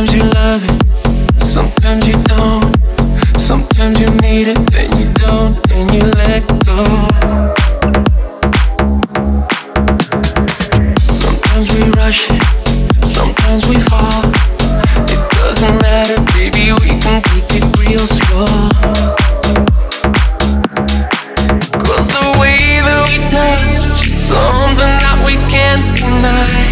Sometimes you love it, sometimes you don't. Sometimes you need it, then you don't, and you let go. Sometimes we rush it, sometimes we fall. It doesn't matter, baby, we can take it real slow. Cause the way that we touch is something that we can't deny.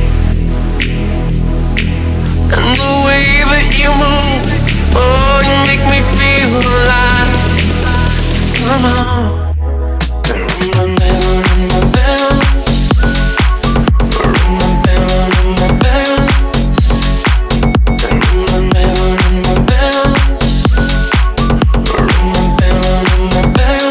And the way that you move, oh, you make me feel alive. Come on. Ring my bell, ring my bell. Ring my bell, ring my bell. Ring my bell, ring my bell. Ring my bell, ring my bell.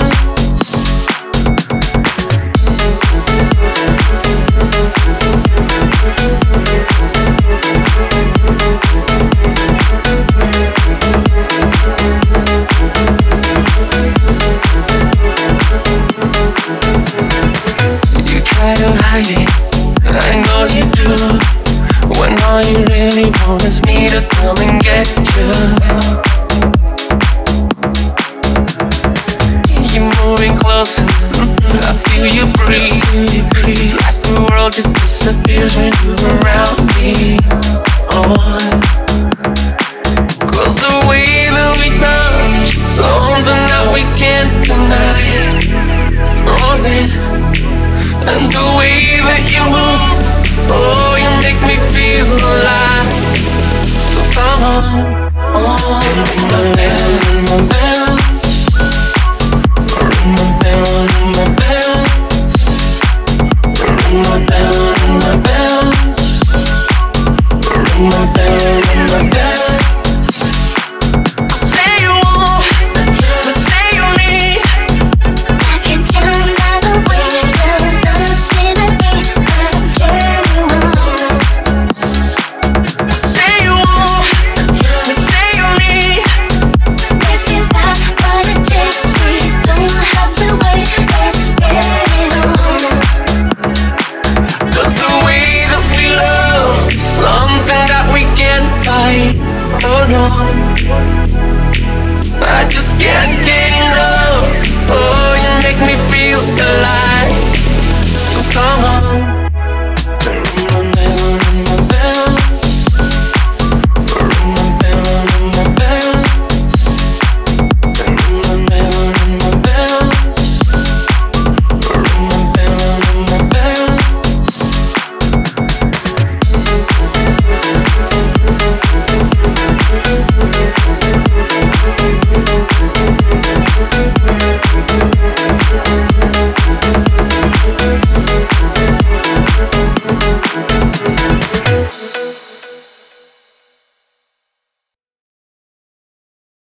Try to hide it, I know you do. When all you really want is me to come and get you. You're moving closer, I feel you breathe. It's like the world just disappears when you're around me. Oh, cause the way that we touch is something that we can't deny. Oh yeah. And the way that you move, oh, you make me feel alive. So come on, oh, ring my bell, ring my bell. Ring my bell, ring my bell. Ring my bell, ring my bell. Ring my bell, ring my bell. Say you want, say you need. I can turn by the way you look at me. I can turn you on. Say you want, say you need. If you got what it takes, we don't have to wait. Let's get it on. Cause the way that we love is something that we can't fight. Oh no, I just can't get enough. Oh, you make me feel alive. So come on.